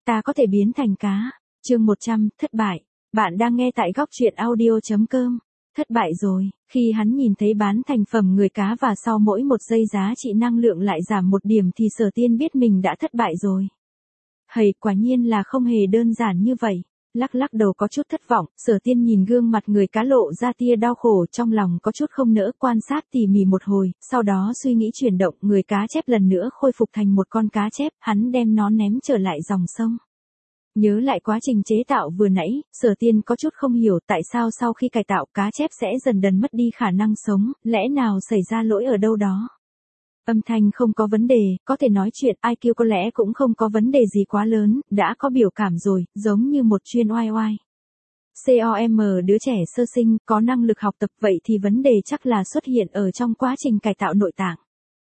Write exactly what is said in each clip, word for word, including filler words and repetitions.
ta có thể biến thành cá. Chương một trăm, thất bại. Bạn đang nghe tại góc truyện audio.com. Thất bại rồi, khi hắn nhìn thấy bán thành phẩm người cá và sau mỗi một giây giá trị năng lượng lại giảm một điểm thì Sở Tiên biết mình đã thất bại rồi. Hầy, quả nhiên là không hề đơn giản như vậy. Lắc lắc đầu có chút thất vọng, Sở Tiên nhìn gương mặt người cá lộ ra tia đau khổ, trong lòng có chút không nỡ, quan sát tỉ mỉ một hồi, sau đó suy nghĩ chuyển động, người cá chép lần nữa khôi phục thành một con cá chép, hắn đem nó ném trở lại dòng sông. Nhớ lại quá trình chế tạo vừa nãy, Sở Tiên có chút không hiểu tại sao sau khi cải tạo cá chép sẽ dần dần mất đi khả năng sống, lẽ nào xảy ra lỗi ở đâu đó. Âm thanh không có vấn đề, có thể nói chuyện, i kiu có lẽ cũng không có vấn đề gì quá lớn, đã có biểu cảm rồi, giống như một chuyên oai oai. com đứa trẻ sơ sinh, có năng lực học tập, vậy thì vấn đề chắc là xuất hiện ở trong quá trình cải tạo nội tạng.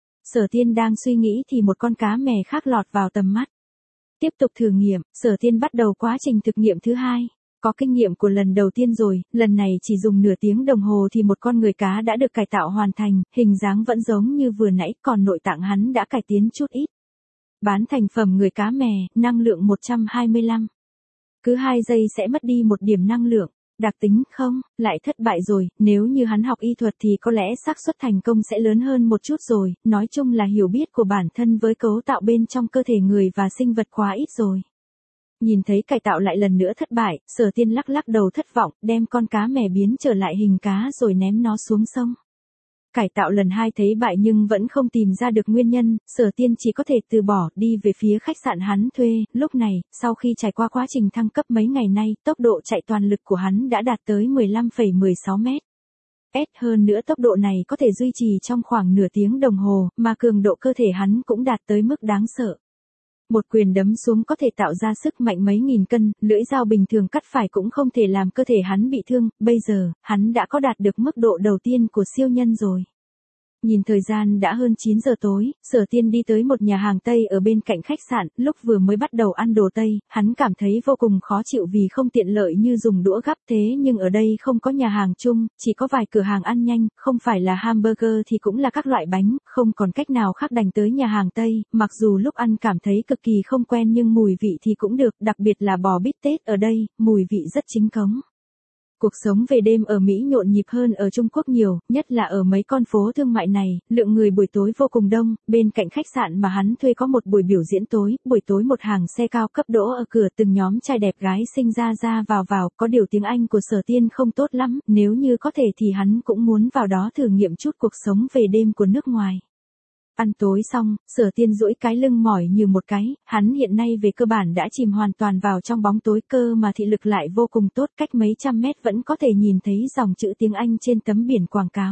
Sở Tiên đang suy nghĩ thì một con cá mè khác lọt vào tầm mắt. Tiếp tục thử nghiệm, Sở Tiên bắt đầu quá trình thực nghiệm thứ hai. Có kinh nghiệm của lần đầu tiên rồi, lần này chỉ dùng nửa tiếng đồng hồ thì một con người cá đã được cải tạo hoàn thành, hình dáng vẫn giống như vừa nãy, còn nội tạng hắn đã cải tiến chút ít. Bán thành phẩm người cá mè, năng lượng một trăm hai mươi lăm. Cứ hai giây sẽ mất đi một điểm năng lượng. Đặc tính không, lại thất bại rồi, nếu như hắn học y thuật thì có lẽ xác suất thành công sẽ lớn hơn một chút rồi, nói chung là hiểu biết của bản thân với cấu tạo bên trong cơ thể người và sinh vật quá ít rồi. Nhìn thấy cải tạo lại lần nữa thất bại, Sở Tiên lắc lắc đầu thất vọng, đem con cá mè biến trở lại hình cá rồi ném nó xuống sông. Cải tạo lần hai thấy bại nhưng vẫn không tìm ra được nguyên nhân, Sở Tiên chỉ có thể từ bỏ, đi về phía khách sạn hắn thuê. Lúc này, sau khi trải qua quá trình thăng cấp mấy ngày nay, tốc độ chạy toàn lực của hắn đã đạt tới mười lăm phẩy mười sáu mét. S hơn nữa tốc độ này có thể duy trì trong khoảng nửa tiếng đồng hồ, mà cường độ cơ thể hắn cũng đạt tới mức đáng sợ. Một quyền đấm xuống có thể tạo ra sức mạnh mấy nghìn cân, lưỡi dao bình thường cắt phải cũng không thể làm cơ thể hắn bị thương, bây giờ, hắn đã có đạt được mức độ đầu tiên của siêu nhân rồi. Nhìn thời gian đã hơn chín giờ tối, Sở Tiên đi tới một nhà hàng Tây ở bên cạnh khách sạn, lúc vừa mới bắt đầu ăn đồ Tây, hắn cảm thấy vô cùng khó chịu vì không tiện lợi như dùng đũa gắp, thế nhưng ở đây không có nhà hàng chung, chỉ có vài cửa hàng ăn nhanh, không phải là hamburger thì cũng là các loại bánh, không còn cách nào khác đành tới nhà hàng Tây, mặc dù lúc ăn cảm thấy cực kỳ không quen nhưng mùi vị thì cũng được, đặc biệt là bò bít tết ở đây, mùi vị rất chính cống. Cuộc sống về đêm ở Mỹ nhộn nhịp hơn ở Trung Quốc nhiều, nhất là ở mấy con phố thương mại này, lượng người buổi tối vô cùng đông, bên cạnh khách sạn mà hắn thuê có một buổi biểu diễn tối, buổi tối một hàng xe cao cấp đỗ ở cửa, từng nhóm trai đẹp gái xinh ra ra vào vào, có điều tiếng Anh của Sở Tiên không tốt lắm, nếu như có thể thì hắn cũng muốn vào đó thử nghiệm chút cuộc sống về đêm của nước ngoài. Ăn tối xong, Sở Tiên duỗi cái lưng mỏi như một cái, hắn hiện nay về cơ bản đã chìm hoàn toàn vào trong bóng tối, cơ mà thị lực lại vô cùng tốt, cách mấy trăm mét vẫn có thể nhìn thấy dòng chữ tiếng Anh trên tấm biển quảng cáo.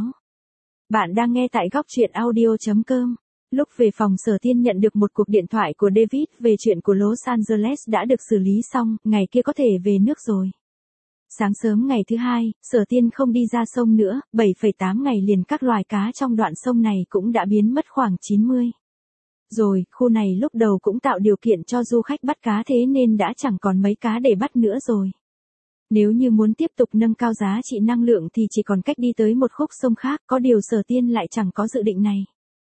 Bạn đang nghe tại góc truyện audio.com. Lúc về phòng Sở Tiên nhận được một cuộc điện thoại của David về chuyện của Los Angeles đã được xử lý xong, ngày kia có thể về nước rồi. Sáng sớm ngày thứ hai, Sở Tiên không đi ra sông nữa, bảy phẩy tám ngày liền các loài cá trong đoạn sông này cũng đã biến mất khoảng chín mươi. Rồi, khu này lúc đầu cũng tạo điều kiện cho du khách bắt cá thế nên đã chẳng còn mấy cá để bắt nữa rồi. Nếu như muốn tiếp tục nâng cao giá trị năng lượng thì chỉ còn cách đi tới một khúc sông khác, có điều Sở Tiên lại chẳng có dự định này.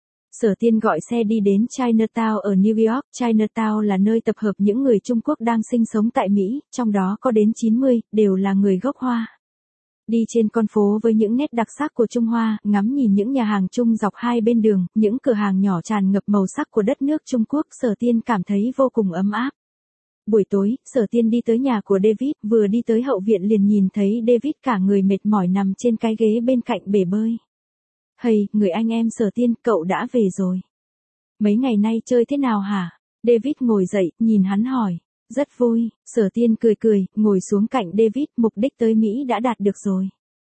Sở Tiên gọi xe đi đến Chinatown ở New York. Chinatown là nơi tập hợp những người Trung Quốc đang sinh sống tại Mỹ, trong đó có đến chín mươi, đều là người gốc Hoa. Đi trên con phố với những nét đặc sắc của Trung Hoa, ngắm nhìn những nhà hàng chung dọc hai bên đường, những cửa hàng nhỏ tràn ngập màu sắc của đất nước Trung Quốc, Sở Tiên cảm thấy vô cùng ấm áp. Buổi tối, Sở Tiên đi tới nhà của David, vừa đi tới hậu viện liền nhìn thấy David cả người mệt mỏi nằm trên cái ghế bên cạnh bể bơi. Hầy, người anh em Sở Tiên, cậu đã về rồi. Mấy ngày nay chơi thế nào hả? David ngồi dậy, nhìn hắn hỏi. Rất vui, Sở Tiên cười cười, ngồi xuống cạnh David, mục đích tới Mỹ đã đạt được rồi.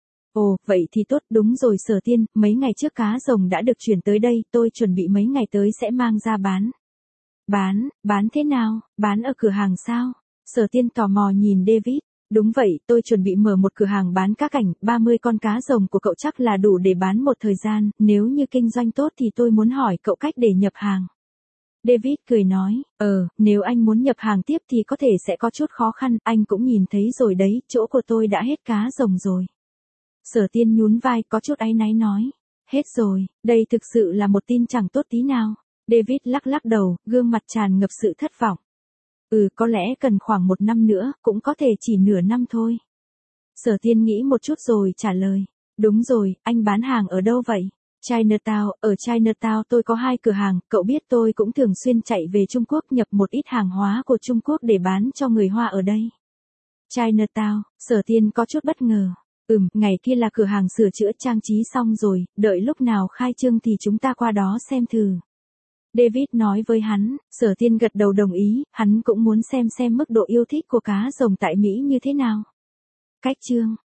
Ồ, vậy thì tốt, đúng rồi Sở Tiên, mấy ngày trước cá rồng đã được chuyển tới đây, tôi chuẩn bị mấy ngày tới sẽ mang ra bán. Bán, bán thế nào, bán ở cửa hàng sao? Sở Tiên tò mò nhìn David. Đúng vậy, tôi chuẩn bị mở một cửa hàng bán cá cảnh, ba mươi con cá rồng của cậu chắc là đủ để bán một thời gian, nếu như kinh doanh tốt thì tôi muốn hỏi cậu cách để nhập hàng. David cười nói, ờ, nếu anh muốn nhập hàng tiếp thì có thể sẽ có chút khó khăn, anh cũng nhìn thấy rồi đấy, chỗ của tôi đã hết cá rồng rồi. Sở Tiên nhún vai có chút áy náy nói, hết rồi, đây thực sự là một tin chẳng tốt tí nào. David lắc lắc đầu, gương mặt tràn ngập sự thất vọng. Ừ, có lẽ cần khoảng một năm nữa, cũng có thể chỉ nửa năm thôi. Sở Thiên nghĩ một chút rồi trả lời. Đúng rồi, anh bán hàng ở đâu vậy? Chinatown, ở Chinatown tôi có hai cửa hàng, cậu biết tôi cũng thường xuyên chạy về Trung Quốc nhập một ít hàng hóa của Trung Quốc để bán cho người Hoa ở đây. Chinatown, Sở Thiên có chút bất ngờ. Ừm, ngày kia là cửa hàng sửa chữa trang trí xong rồi, đợi lúc nào khai trương thì chúng ta qua đó xem thử. David nói với hắn, Sở Thiên gật đầu đồng ý, hắn cũng muốn xem xem mức độ yêu thích của cá rồng tại Mỹ như thế nào. Cách chương